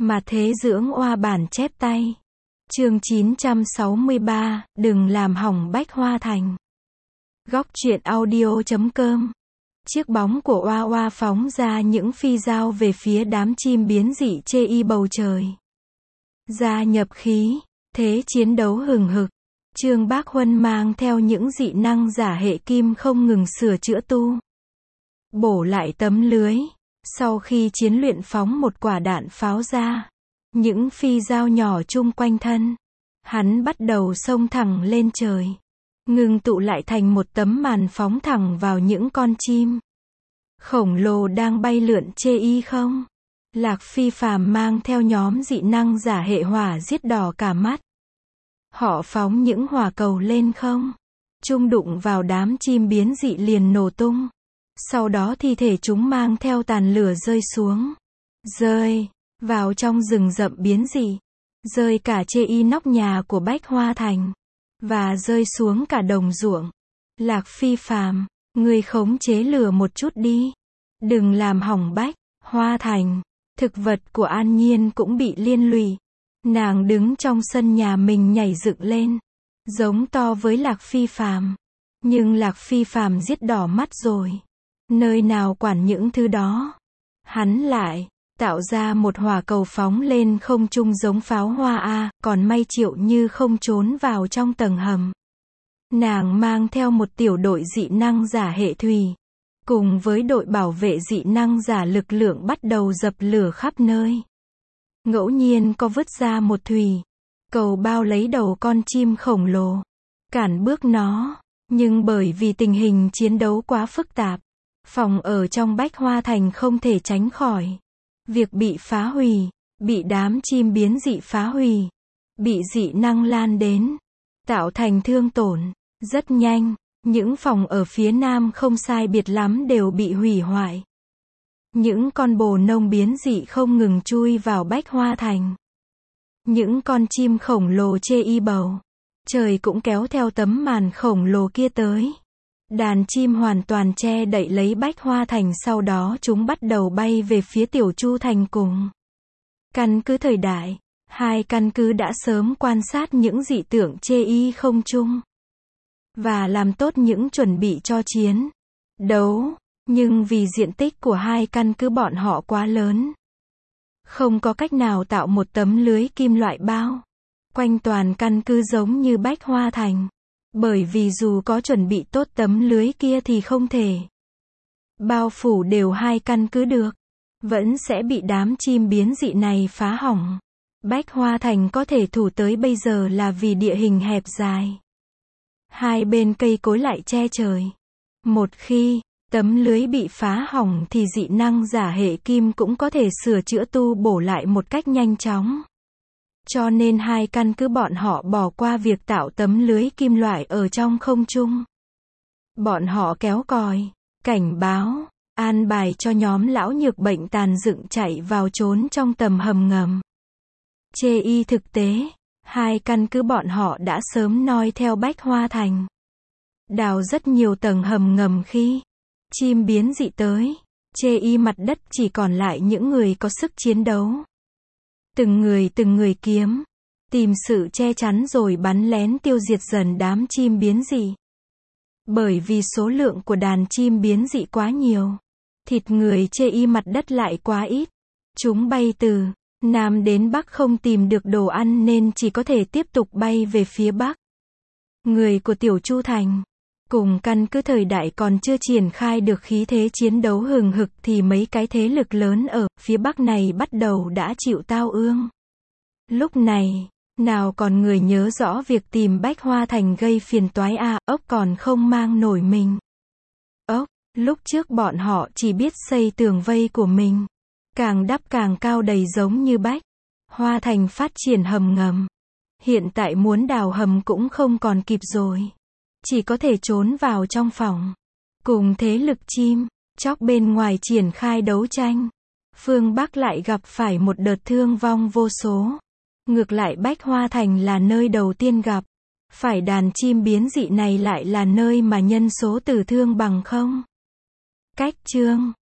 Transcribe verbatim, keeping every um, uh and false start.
Mà thế dưỡng oa bản chép tay. Chương chín trăm sáu mươi ba, đừng làm hỏng Bách Hoa Thành. Góc truyện audio chấm com. Chiếc bóng của oa oa phóng ra những phi dao về phía đám chim biến dị chê y bầu trời. Gia nhập khí, thế chiến đấu hừng hực. Trương Bác Huân mang theo những dị năng giả hệ kim không ngừng sửa chữa tu bổ lại tấm lưới. Sau khi chiến luyện phóng một quả đạn pháo ra, những phi dao nhỏ chung quanh thân, hắn bắt đầu xông thẳng lên trời, ngưng tụ lại thành một tấm màn phóng thẳng vào những con chim khổng lồ đang bay lượn chê y không. Lạc Phi Phàm mang theo nhóm dị năng giả hệ hỏa giết đỏ cả mắt. Họ phóng những hỏa cầu lên không trung, đụng vào đám chim biến dị liền nổ tung. Sau đó thi thể chúng mang theo tàn lửa rơi xuống, rơi vào trong rừng rậm biến dị, rơi cả chê y nóc nhà của Bách Hoa Thành, và rơi xuống cả đồng ruộng. Lạc Phi Phàm, ngươi khống chế lửa một chút đi, đừng làm hỏng Bách Hoa Thành. Thực vật của An Nhiên cũng bị liên lụy. Nàng đứng trong sân nhà mình nhảy dựng lên, giống to với Lạc Phi Phàm. Nhưng Lạc Phi Phàm giết đỏ mắt rồi, nơi nào quản những thứ đó. Hắn lại tạo ra một hỏa cầu phóng lên không trung giống pháo hoa a, còn may Triệu Như không trốn vào trong tầng hầm. Nàng mang theo một tiểu đội dị năng giả hệ thủy, cùng với đội bảo vệ dị năng giả lực lượng bắt đầu dập lửa khắp nơi. Ngẫu nhiên có vứt ra một thủy cầu bao lấy đầu con chim khổng lồ, cản bước nó. Nhưng bởi vì tình hình chiến đấu quá phức tạp, phòng ở trong Bách Hoa Thành không thể tránh khỏi việc bị phá hủy, bị đám chim biến dị phá hủy, bị dị năng lan đến, tạo thành thương tổn. Rất nhanh, những phòng ở phía nam không sai biệt lắm đều bị hủy hoại. Những con bồ nông biến dị không ngừng chui vào Bách Hoa Thành. Những con chim khổng lồ chê y bầu trời cũng kéo theo tấm màn khổng lồ kia tới. Đàn chim hoàn toàn che đậy lấy Bách Hoa Thành, sau đó chúng bắt đầu bay về phía Tiểu Chu Thành cùng căn cứ thời đại. Hai căn cứ đã sớm quan sát những dị tượng chê y không trung và làm tốt những chuẩn bị cho chiến đấu. Nhưng vì diện tích của hai căn cứ bọn họ quá lớn, không có cách nào tạo một tấm lưới kim loại bao quanh toàn căn cứ giống như Bách Hoa Thành. Bởi vì dù có chuẩn bị tốt tấm lưới kia thì không thể bao phủ đều hai căn cứ được, vẫn sẽ bị đám chim biến dị này phá hỏng. Bách Hoa Thành có thể thủ tới bây giờ là vì địa hình hẹp dài, hai bên cây cối lại che trời. Một khi tấm lưới bị phá hỏng thì dị năng giả hệ kim cũng có thể sửa chữa tu bổ lại một cách nhanh chóng. Cho nên hai căn cứ bọn họ bỏ qua việc tạo tấm lưới kim loại ở trong không trung. Bọn họ kéo còi cảnh báo, an bài cho nhóm lão nhược bệnh tàn dựng chạy vào trốn trong tầm hầm ngầm. Chê y thực tế, hai căn cứ bọn họ đã sớm noi theo Bách Hoa Thành, đào rất nhiều tầng hầm ngầm. Khi chim biến dị tới, chê y mặt đất chỉ còn lại những người có sức chiến đấu. Từng người từng người kiếm tìm sự che chắn rồi bắn lén tiêu diệt dần đám chim biến dị. Bởi vì số lượng của đàn chim biến dị quá nhiều, thịt người chê y mặt đất lại quá ít. Chúng bay từ nam đến bắc không tìm được đồ ăn nên chỉ có thể tiếp tục bay về phía bắc. Người của Tiểu Chu Thành cùng căn cứ thời đại còn chưa triển khai được khí thế chiến đấu hừng hực thì mấy cái thế lực lớn ở phía bắc này bắt đầu đã chịu tao ương. Lúc này, nào còn người nhớ rõ việc tìm Bách Hoa Thành gây phiền toái à, ốc còn không mang nổi mình. Ốc, lúc trước bọn họ chỉ biết xây tường vây của mình, càng đắp càng cao đầy giống như Bách Hoa Thành phát triển hầm ngầm. Hiện tại muốn đào hầm cũng không còn kịp rồi. Chỉ có thể trốn vào trong phòng, cùng thế lực chim chóc bên ngoài triển khai đấu tranh. Phương Bắc lại gặp phải một đợt thương vong vô số. Ngược lại Bách Hoa Thành là nơi đầu tiên gặp phải đàn chim biến dị này lại là nơi mà nhân số tử thương bằng không. Cách chương